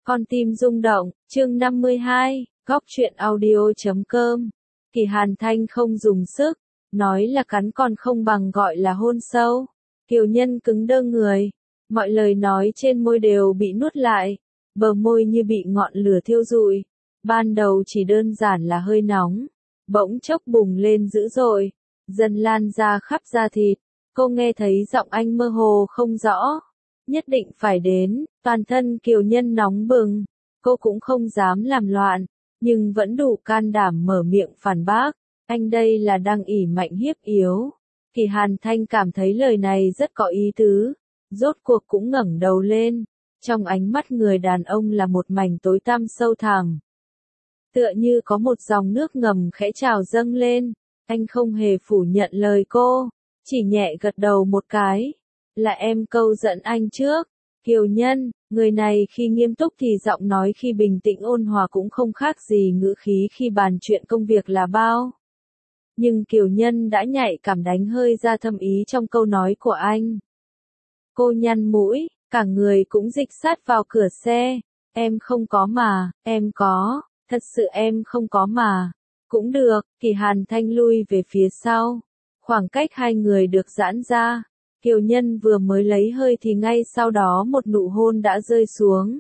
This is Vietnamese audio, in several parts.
Con tim rung động, chương 52, góc truyện audio.com. Kỳ Hàn Thanh không dùng sức, nói là cắn còn không bằng gọi là hôn sâu. Kiều Nhân cứng đơ người, mọi lời nói trên môi đều bị nuốt lại, bờ môi như bị ngọn lửa thiêu rụi. Ban đầu chỉ đơn giản là hơi nóng, bỗng chốc bùng lên dữ dội, dần lan ra khắp da thịt. Cô nghe thấy giọng anh mơ hồ không rõ. Nhất định phải đến, toàn thân Kiều Nhân nóng bừng, cô cũng không dám làm loạn, nhưng vẫn đủ can đảm mở miệng phản bác, anh đây là đang ỷ mạnh hiếp yếu. Kỳ Hàn Thanh cảm thấy lời này rất có ý tứ, rốt cuộc cũng ngẩng đầu lên, trong ánh mắt người đàn ông là một mảnh tối tăm sâu thẳm. Tựa như có một dòng nước ngầm khẽ trào dâng lên, anh không hề phủ nhận lời cô, chỉ nhẹ gật đầu một cái. Là em câu dẫn anh trước. Kiều Nhân, người này khi nghiêm túc thì giọng nói khi bình tĩnh ôn hòa cũng không khác gì ngữ khí khi bàn chuyện công việc là bao. Nhưng Kiều Nhân đã nhạy cảm đánh hơi ra thâm ý trong câu nói của anh. Cô nhăn mũi, cả người cũng dịch sát vào cửa xe. Em không có mà, em có, thật sự em không có mà. Cũng được, Kỳ Hàn Thanh lui về phía sau. Khoảng cách hai người được giãn ra. Kiều Nhân vừa mới lấy hơi thì ngay sau đó một nụ hôn đã rơi xuống.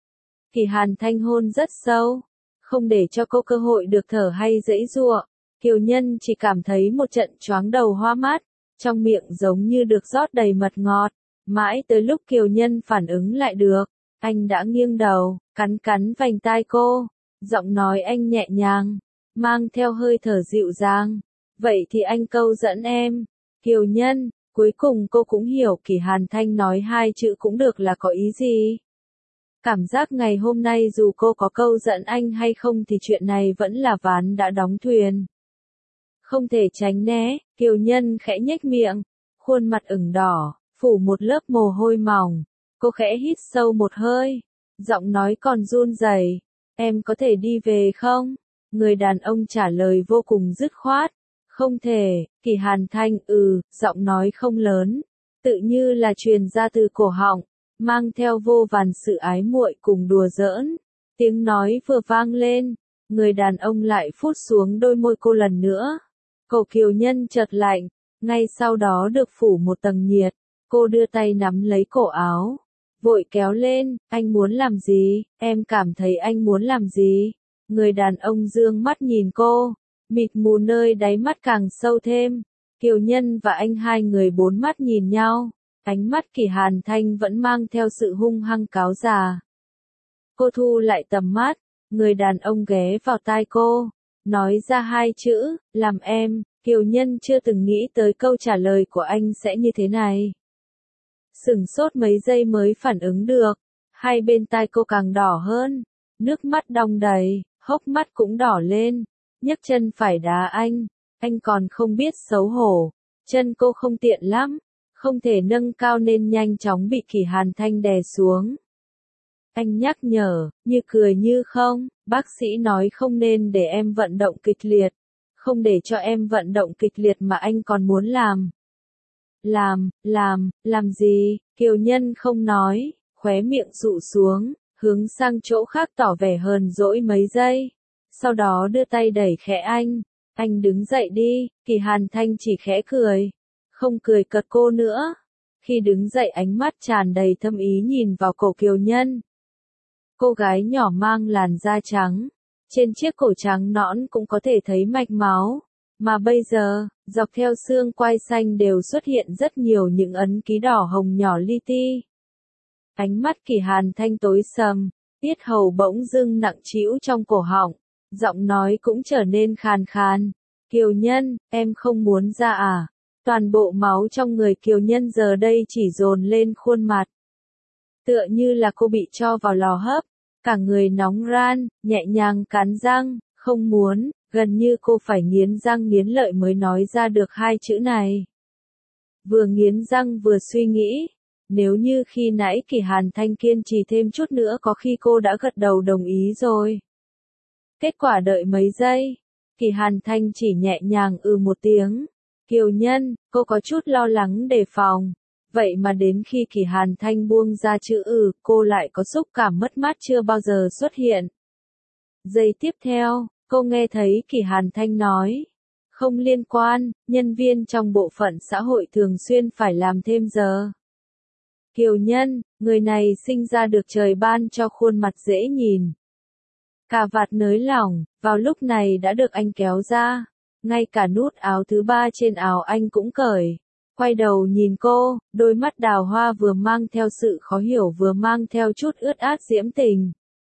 Kỳ Hàn Thanh hôn rất sâu, không để cho cô cơ hội được thở hay giãy giụa. Kiều Nhân chỉ cảm thấy một trận choáng đầu hoa mắt, trong miệng giống như được rót đầy mật ngọt. Mãi tới lúc Kiều Nhân phản ứng lại được, anh đã nghiêng đầu, cắn cắn vành tai cô, giọng nói anh nhẹ nhàng, mang theo hơi thở dịu dàng. Vậy thì anh câu dẫn em. Kiều Nhân. Cuối cùng cô cũng hiểu Kỳ Hàn Thanh nói hai chữ cũng được là có ý gì. Cảm giác ngày hôm nay dù cô có câu dẫn anh hay không thì chuyện này vẫn là ván đã đóng thuyền. Không thể tránh né, Kiều Nhân khẽ nhếch miệng, khuôn mặt ửng đỏ, phủ một lớp mồ hôi mỏng. Cô khẽ hít sâu một hơi, giọng nói còn run rẩy, em có thể đi về không? Người đàn ông trả lời vô cùng dứt khoát. Không thể, Kỳ Hàn Thanh giọng nói không lớn, tự như là truyền ra từ cổ họng, mang theo vô vàn sự ái muội cùng đùa giỡn. Tiếng nói vừa vang lên, người đàn ông lại phút xuống đôi môi cô lần nữa. Cổ Kiều Nhân chợt lạnh, ngay sau đó được phủ một tầng nhiệt, cô đưa tay nắm lấy cổ áo, vội kéo lên, anh muốn làm gì, em cảm thấy anh muốn làm gì? Người đàn ông dương mắt nhìn cô. Mịt mù nơi đáy mắt càng sâu thêm. Kiều Nhân và anh hai người bốn mắt nhìn nhau. Ánh mắt Kỳ Hàn Thanh vẫn mang theo sự hung hăng cáo già. Cô thu lại tầm mắt. Người đàn ông ghé vào tai cô. Nói ra hai chữ, làm em. Kiều Nhân chưa từng nghĩ tới câu trả lời của anh sẽ như thế này. Sửng sốt mấy giây mới phản ứng được. Hai bên tai cô càng đỏ hơn. Nước mắt đong đầy, hốc mắt cũng đỏ lên. Nhấc chân phải đá anh còn không biết xấu hổ, chân cô không tiện lắm, không thể nâng cao nên nhanh chóng bị Kỳ Hàn Thanh đè xuống. Anh nhắc nhở, như cười như không, bác sĩ nói không nên để em vận động kịch liệt, không để cho em vận động kịch liệt mà anh còn muốn làm. Làm gì? Kiều Nhân không nói, khóe miệng dụ xuống, hướng sang chỗ khác tỏ vẻ hờn dỗi mấy giây. Sau đó đưa tay đẩy khẽ anh đứng dậy đi. Kỳ Hàn Thanh chỉ khẽ cười, không cười cợt cô nữa. Khi đứng dậy ánh mắt tràn đầy thâm ý nhìn vào cổ Kiều Nhân. Cô gái nhỏ mang làn da trắng, trên chiếc cổ trắng nõn cũng có thể thấy mạch máu, mà bây giờ, dọc theo xương quai xanh đều xuất hiện rất nhiều những ấn ký đỏ hồng nhỏ li ti. Ánh mắt Kỳ Hàn Thanh tối sầm, tiết hầu bỗng dưng nặng trĩu trong cổ họng. Giọng nói cũng trở nên khàn khàn. Kiều Nhân, em không muốn ra à? Toàn bộ máu trong người Kiều Nhân giờ đây chỉ dồn lên khuôn mặt. Tựa như là cô bị cho vào lò hấp, cả người nóng ran, nhẹ nhàng cắn răng, không muốn, gần như cô phải nghiến răng nghiến lợi mới nói ra được hai chữ này. Vừa nghiến răng vừa suy nghĩ, nếu như khi nãy Kỳ Hàn Thanh kiên trì thêm chút nữa có khi cô đã gật đầu đồng ý rồi. Kết quả đợi mấy giây, Kỳ Hàn Thanh chỉ nhẹ nhàng một tiếng. Kiều Nhân, cô có chút lo lắng đề phòng. Vậy mà đến khi Kỳ Hàn Thanh buông ra chữ cô lại có xúc cảm mất mát chưa bao giờ xuất hiện. Giây tiếp theo, cô nghe thấy Kỳ Hàn Thanh nói. Không liên quan, nhân viên trong bộ phận xã hội thường xuyên phải làm thêm giờ. Kiều Nhân, người này sinh ra được trời ban cho khuôn mặt dễ nhìn. Cà vạt nới lỏng, vào lúc này đã được anh kéo ra. Ngay cả nút áo thứ 3 trên áo anh cũng cởi. Quay đầu nhìn cô, đôi mắt đào hoa vừa mang theo sự khó hiểu vừa mang theo chút ướt át diễm tình.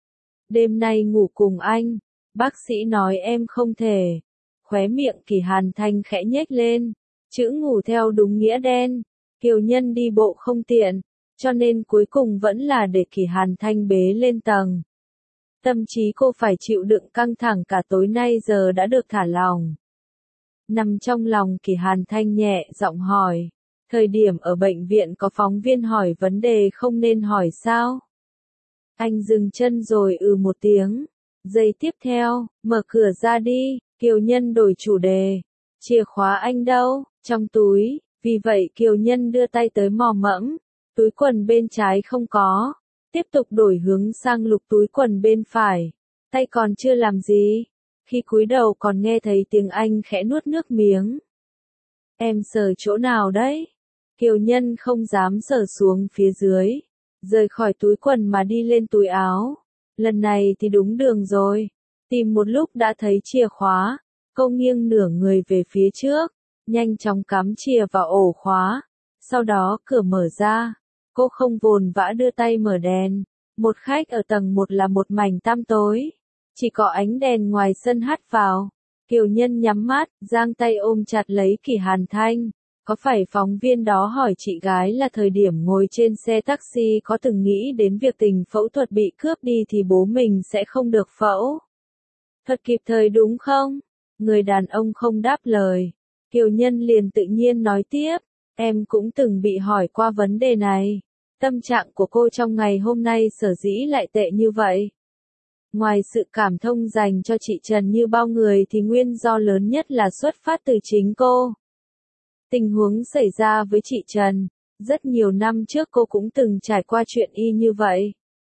Đêm nay ngủ cùng anh, bác sĩ nói em không thể. Khóe miệng Kỳ Hàn Thanh khẽ nhếch lên, chữ ngủ theo đúng nghĩa đen. Kiều Nhân đi bộ không tiện, cho nên cuối cùng vẫn là để Kỳ Hàn Thanh bế lên tầng. Tâm trí cô phải chịu đựng căng thẳng cả tối nay giờ đã được thả lỏng. Nằm trong lòng Kỳ Hàn Thanh nhẹ giọng hỏi. Thời điểm ở bệnh viện có phóng viên hỏi vấn đề không nên hỏi sao? Anh dừng chân rồi một tiếng. Giây tiếp theo, mở cửa ra đi, Kiều Nhân đổi chủ đề. Chìa khóa anh đâu? Trong túi, vì vậy Kiều Nhân đưa tay tới mò mẫm. Túi quần bên trái không có. Tiếp tục đổi hướng sang lục túi quần bên phải. Tay còn chưa làm gì. Khi cúi đầu còn nghe thấy tiếng anh khẽ nuốt nước miếng. Em sờ chỗ nào đấy? Kiều Nhân không dám sờ xuống phía dưới. Rời khỏi túi quần mà đi lên túi áo. Lần này thì đúng đường rồi. Tìm một lúc đã thấy chìa khóa. Cô nghiêng nửa người về phía trước. Nhanh chóng cắm chìa vào ổ khóa. Sau đó cửa mở ra. Cô không vồn vã đưa tay mở đèn. Một khách ở tầng 1 là một mảnh tăm tối. Chỉ có ánh đèn ngoài sân hắt vào. Kiều Nhân nhắm mắt, giang tay ôm chặt lấy Kỳ Hàn Thanh. Có phải phóng viên đó hỏi chị gái là thời điểm ngồi trên xe taxi có từng nghĩ đến việc tình phẫu thuật bị cướp đi thì bố mình sẽ không được phẫu thuật kịp thời đúng không? Người đàn ông không đáp lời. Kiều Nhân liền tự nhiên nói tiếp. Em cũng từng bị hỏi qua vấn đề này. Tâm trạng của cô trong ngày hôm nay sở dĩ lại tệ như vậy. Ngoài sự cảm thông dành cho chị Trần như bao người thì nguyên do lớn nhất là xuất phát từ chính cô. Tình huống xảy ra với chị Trần, rất nhiều năm trước cô cũng từng trải qua chuyện y như vậy.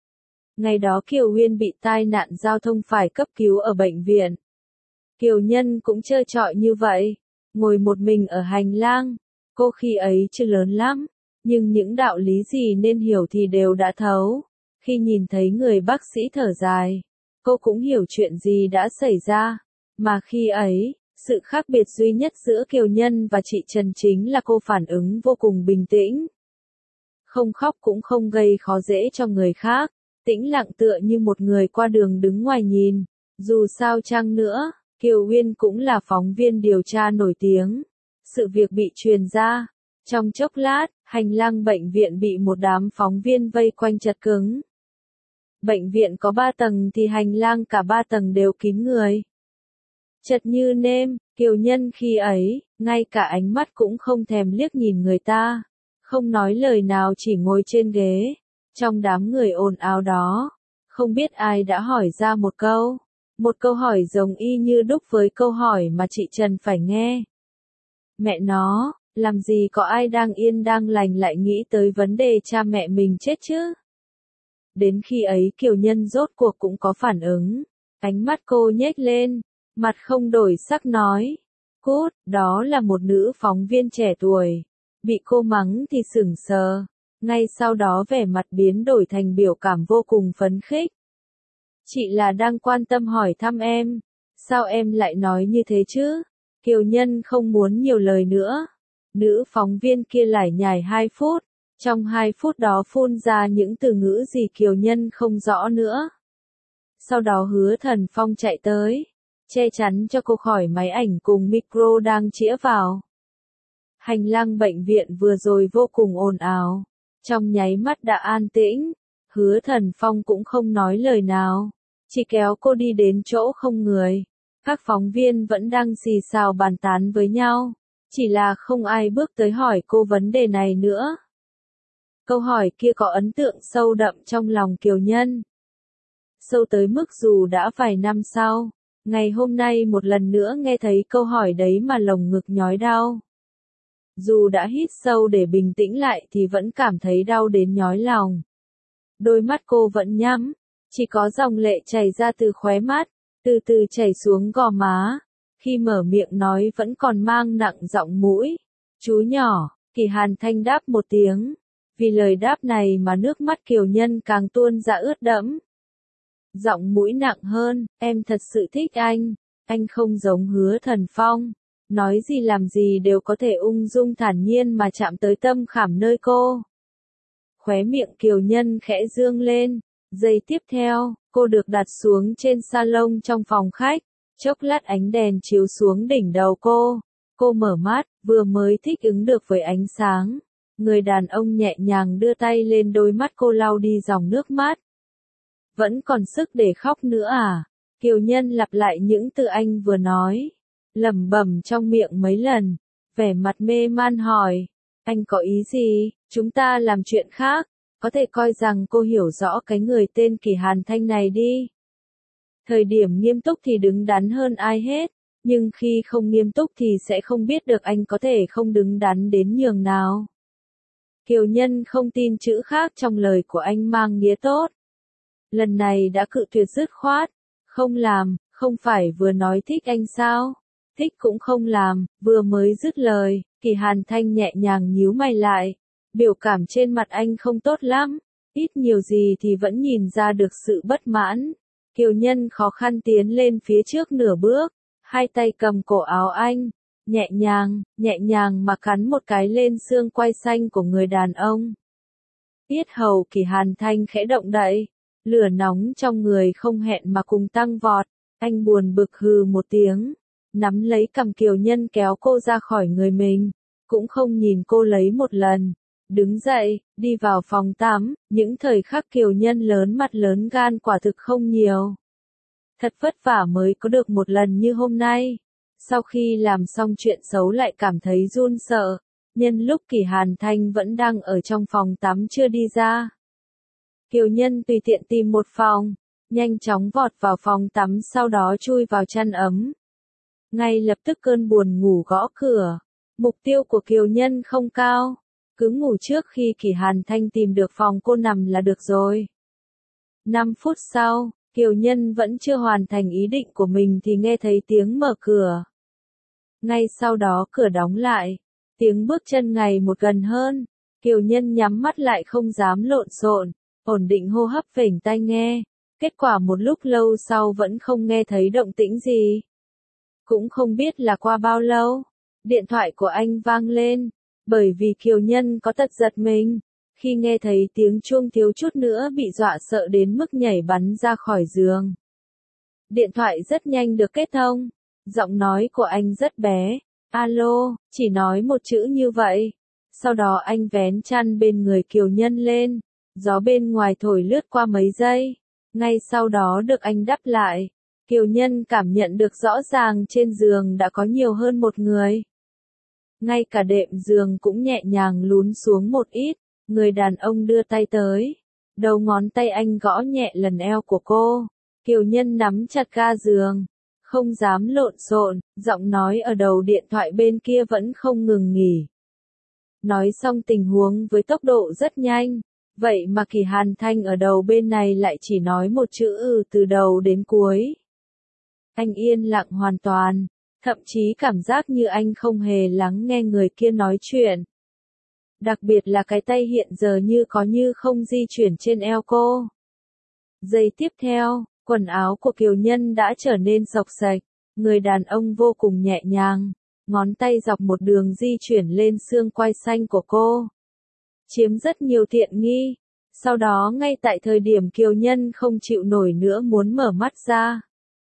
Ngày đó Kiều Uyên bị tai nạn giao thông phải cấp cứu ở bệnh viện. Kiều Nhân cũng trơ trọi như vậy, ngồi một mình ở hành lang. Cô khi ấy chưa lớn lắm, nhưng những đạo lý gì nên hiểu thì đều đã thấu. Khi nhìn thấy người bác sĩ thở dài, cô cũng hiểu chuyện gì đã xảy ra. Mà khi ấy, sự khác biệt duy nhất giữa Kiều Nhân và chị Trần chính là cô phản ứng vô cùng bình tĩnh. Không khóc cũng không gây khó dễ cho người khác, tĩnh lặng tựa như một người qua đường đứng ngoài nhìn. Dù sao chăng nữa, Kiều Uyên cũng là phóng viên điều tra nổi tiếng. Sự việc bị truyền ra. Trong chốc lát, hành lang bệnh viện bị một đám phóng viên vây quanh chật cứng. Bệnh viện có 3 tầng thì hành lang cả 3 tầng đều kín người. Chật như nêm, Kiều Nhân khi ấy, ngay cả ánh mắt cũng không thèm liếc nhìn người ta. Không nói lời nào chỉ ngồi trên ghế. Trong đám người ồn ào đó, không biết ai đã hỏi ra một câu. Một câu hỏi giống y như đúc với câu hỏi mà chị Trần phải nghe. Mẹ nó, làm gì có ai đang yên đang lành lại nghĩ tới vấn đề cha mẹ mình chết chứ? Đến khi ấy Kiều Nhân rốt cuộc cũng có phản ứng. Ánh mắt cô nhếch lên, mặt không đổi sắc nói. Cút, đó là một nữ phóng viên trẻ tuổi. Bị cô mắng thì sững sờ. Ngay sau đó vẻ mặt biến đổi thành biểu cảm vô cùng phấn khích. Chị là đang quan tâm hỏi thăm em. Sao em lại nói như thế chứ? Kiều Nhân không muốn nhiều lời nữa. Nữ phóng viên kia lải nhải 2 phút. Trong 2 phút đó phun ra những từ ngữ gì Kiều Nhân không rõ nữa. Sau đó Hứa Thần Phong chạy tới, che chắn cho cô khỏi máy ảnh cùng micro đang chĩa vào. Hành lang bệnh viện vừa rồi vô cùng ồn ào. Trong nháy mắt đã an tĩnh. Hứa Thần Phong cũng không nói lời nào. Chỉ kéo cô đi đến chỗ không người. Các phóng viên vẫn đang xì xào bàn tán với nhau. Chỉ là không ai bước tới hỏi cô vấn đề này nữa. Câu hỏi kia có ấn tượng sâu đậm trong lòng Kiều Nhân. Sâu tới mức dù đã vài năm sau, ngày hôm nay một lần nữa nghe thấy câu hỏi đấy mà lồng ngực nhói đau. Dù đã hít sâu để bình tĩnh lại thì vẫn cảm thấy đau đến nhói lòng. Đôi mắt cô vẫn nhắm, chỉ có dòng lệ chảy ra từ khóe mắt, từ từ chảy xuống gò má. Khi mở miệng nói vẫn còn mang nặng giọng mũi. Chú nhỏ, Kỳ Hàn Thanh đáp một tiếng. Vì lời đáp này mà nước mắt Kiều Nhân càng tuôn ra ướt đẫm. Giọng mũi nặng hơn, em thật sự thích anh không giống Hứa Thần Phong. Nói gì làm gì đều có thể ung dung thản nhiên mà chạm tới tâm khảm nơi cô. Khóe miệng Kiều Nhân khẽ dương lên. Giây tiếp theo, cô được đặt xuống trên salon trong phòng khách. Chốc lát ánh đèn chiếu xuống đỉnh đầu cô. Cô mở mắt, vừa mới thích ứng được với ánh sáng. Người đàn ông nhẹ nhàng đưa tay lên đôi mắt cô lau đi dòng nước mắt. Vẫn còn sức để khóc nữa à? Kiều Nhân lặp lại những từ anh vừa nói. Lẩm bẩm trong miệng mấy lần. Vẻ mặt mê man hỏi. Anh có ý gì? Chúng ta làm chuyện khác. Có thể coi rằng cô hiểu rõ cái người tên Kỳ Hàn Thanh này đi. Thời điểm nghiêm túc thì đứng đắn hơn ai hết. Nhưng khi không nghiêm túc thì sẽ không biết được anh có thể không đứng đắn đến nhường nào. Kiều Nhân không tin chữ khác trong lời của anh mang nghĩa tốt. Lần này đã cự tuyệt dứt khoát. Không làm, không phải vừa nói thích anh sao? Thích cũng không làm, vừa mới dứt lời, Kỳ Hàn Thanh nhẹ nhàng nhíu mày lại. Biểu cảm trên mặt anh không tốt lắm, ít nhiều gì thì vẫn nhìn ra được sự bất mãn. Kiều Nhân khó khăn tiến lên phía trước nửa bước, hai tay cầm cổ áo anh, nhẹ nhàng mà cắn một cái lên xương quai xanh của người đàn ông. Yết hầu Kỳ Hàn Thanh khẽ động đậy, lửa nóng trong người không hẹn mà cùng tăng vọt, anh buồn bực hừ một tiếng, nắm lấy cằm Kiều Nhân kéo cô ra khỏi người mình, cũng không nhìn cô lấy một lần. Đứng dậy, đi vào phòng tắm, những thời khắc Kiều Nhân lớn mặt lớn gan quả thực không nhiều. Thật vất vả mới có được một lần như hôm nay. Sau khi làm xong chuyện xấu lại cảm thấy run sợ, nhân lúc Kỳ Hàn Thanh vẫn đang ở trong phòng tắm chưa đi ra. Kiều Nhân tùy tiện tìm một phòng, nhanh chóng vọt vào phòng tắm sau đó chui vào chăn ấm. Ngay lập tức cơn buồn ngủ gõ cửa. Mục tiêu của Kiều Nhân không cao. Cứ ngủ trước khi Kỳ Hàn Thanh tìm được phòng cô nằm là được rồi. 5 phút sau, Kiều Nhân vẫn chưa hoàn thành ý định của mình thì nghe thấy tiếng mở cửa. Ngay sau đó cửa đóng lại. Tiếng bước chân ngày một gần hơn. Kiều Nhân nhắm mắt lại không dám lộn xộn, ổn định hô hấp phểch tai nghe. Kết quả một lúc lâu sau vẫn không nghe thấy động tĩnh gì. Cũng không biết là qua bao lâu, điện thoại của anh vang lên. Bởi vì Kiều Nhân có tật giật mình, khi nghe thấy tiếng chuông thiếu chút nữa bị dọa sợ đến mức nhảy bắn ra khỏi giường. Điện thoại rất nhanh được kết thông, giọng nói của anh rất bé, alo, chỉ nói một chữ như vậy. Sau đó anh vén chăn bên người Kiều Nhân lên, gió bên ngoài thổi lướt qua mấy giây, ngay sau đó được anh đắp lại. Kiều Nhân cảm nhận được rõ ràng trên giường đã có nhiều hơn một người. Ngay cả đệm giường cũng nhẹ nhàng lún xuống một ít, người đàn ông đưa tay tới. Đầu ngón tay anh gõ nhẹ lần eo của cô. Kiều Nhân nắm chặt ga giường, không dám lộn xộn, giọng nói ở đầu điện thoại bên kia vẫn không ngừng nghỉ. Nói xong tình huống với tốc độ rất nhanh, vậy mà Kỳ Hàn Thanh ở đầu bên này lại chỉ nói một chữ từ đầu đến cuối. Anh yên lặng hoàn toàn. Thậm chí cảm giác như anh không hề lắng nghe người kia nói chuyện. Đặc biệt là cái tay hiện giờ như có như không di chuyển trên eo cô. Giây tiếp theo, quần áo của Kiều Nhân đã trở nên xộc xệch. Người đàn ông vô cùng nhẹ nhàng, ngón tay dọc một đường di chuyển lên xương quai xanh của cô. Chiếm rất nhiều tiện nghi. Sau đó ngay tại thời điểm Kiều Nhân không chịu nổi nữa muốn mở mắt ra.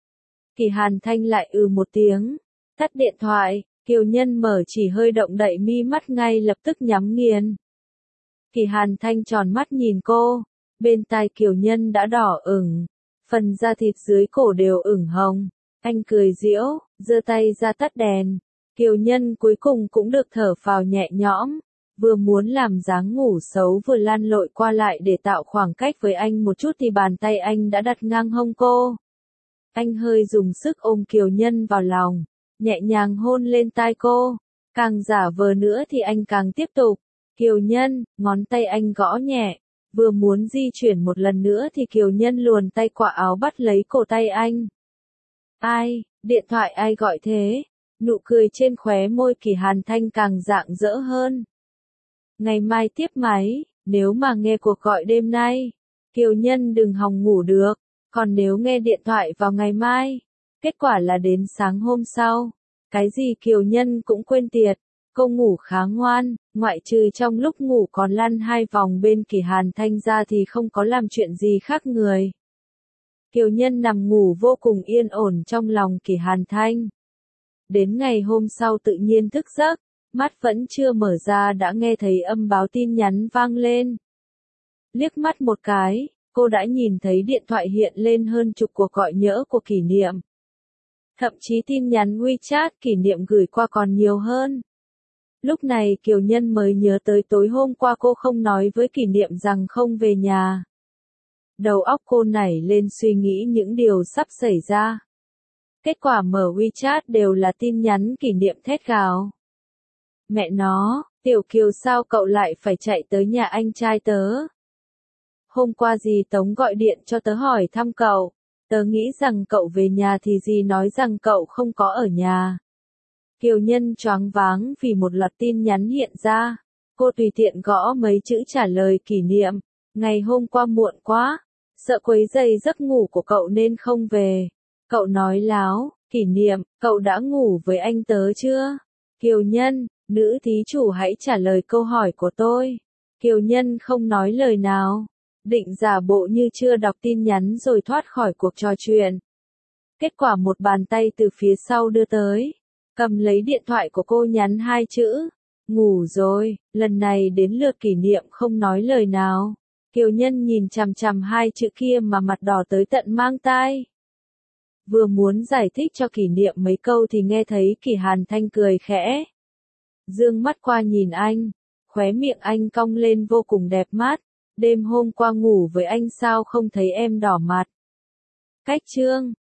Kỳ Hàn Thanh lại một tiếng. Tắt điện thoại, Kiều Nhân mở chỉ hơi động đậy mi mắt ngay lập tức nhắm nghiền. Kỳ Hàn Thanh tròn mắt nhìn cô, bên tai Kiều Nhân đã đỏ ửng, phần da thịt dưới cổ đều ửng hồng. Anh cười giễu, giơ tay ra tắt đèn. Kiều Nhân cuối cùng cũng được thở phào nhẹ nhõm, vừa muốn làm dáng ngủ xấu vừa lăn lội qua lại để tạo khoảng cách với anh một chút thì bàn tay anh đã đặt ngang hông cô. Anh hơi dùng sức ôm Kiều Nhân vào lòng, nhẹ nhàng hôn lên tai cô, Càng giả vờ nữa thì anh càng tiếp tục. Kiều Nhân, ngón tay anh gõ nhẹ. Vừa muốn di chuyển một lần nữa thì Kiều Nhân luồn tay qua áo bắt lấy cổ tay anh. Ai, điện thoại ai gọi thế? Nụ cười trên khóe môi Kỳ Hàn Thanh càng rạng rỡ hơn. Ngày mai tiếp máy, nếu mà nghe cuộc gọi đêm nay, Kiều Nhân đừng hòng ngủ được, còn nếu nghe điện thoại vào ngày mai, kết quả là đến sáng hôm sau. Cái gì Kiều Nhân cũng quên tiệt, cô ngủ khá ngoan, ngoại trừ trong lúc ngủ còn lăn 2 vòng bên Kỳ Hàn Thanh ra thì không có làm chuyện gì khác người. Kiều Nhân nằm ngủ vô cùng yên ổn trong lòng Kỳ Hàn Thanh. Đến ngày hôm sau tự nhiên thức giấc, mắt vẫn chưa mở ra đã nghe thấy âm báo tin nhắn vang lên. Liếc mắt một cái, cô đã nhìn thấy điện thoại hiện lên hơn chục cuộc gọi nhỡ của Kỷ Niệm. Thậm chí tin nhắn WeChat Kỷ Niệm gửi qua còn nhiều hơn. Lúc này Kiều Nhân mới nhớ tới tối hôm qua cô không nói với Kỷ Niệm rằng không về nhà. Đầu óc cô nảy lên suy nghĩ những điều sắp xảy ra. Kết quả mở WeChat đều là tin nhắn Kỷ Niệm thét gào. Mẹ nó, Tiểu Kiều sao cậu lại phải chạy tới nhà anh trai tớ? Hôm qua dì Tống gọi điện cho tớ hỏi thăm cậu, tớ nghĩ rằng cậu về nhà thì dì nói rằng cậu không có ở nhà. Kiều Nhân choáng váng vì một loạt tin nhắn hiện ra, cô tùy tiện gõ mấy chữ trả lời Kỷ Niệm, ngày hôm qua muộn quá, sợ quấy rầy giấc ngủ của cậu nên không về. Cậu nói láo, Kỷ Niệm, cậu đã ngủ với anh tớ chưa? Kiều Nhân, nữ thí chủ hãy trả lời câu hỏi của tôi. Kiều Nhân không nói lời nào, định giả bộ như chưa đọc tin nhắn rồi thoát khỏi cuộc trò chuyện. Kết quả một bàn tay từ phía sau đưa tới, cầm lấy điện thoại của cô nhắn 2 chữ, ngủ rồi. Lần này đến lượt Kỷ Niệm không nói lời nào. Kiều Nhân nhìn chằm chằm 2 chữ kia mà mặt đỏ tới tận mang tai. Vừa muốn giải thích cho Kỷ Niệm mấy câu thì nghe thấy Kỳ Hàn Thanh cười khẽ. Dương mắt qua nhìn anh, khóe miệng anh cong lên vô cùng đẹp mắt. Đêm hôm qua ngủ với anh sao không thấy em đỏ mặt? Cách chương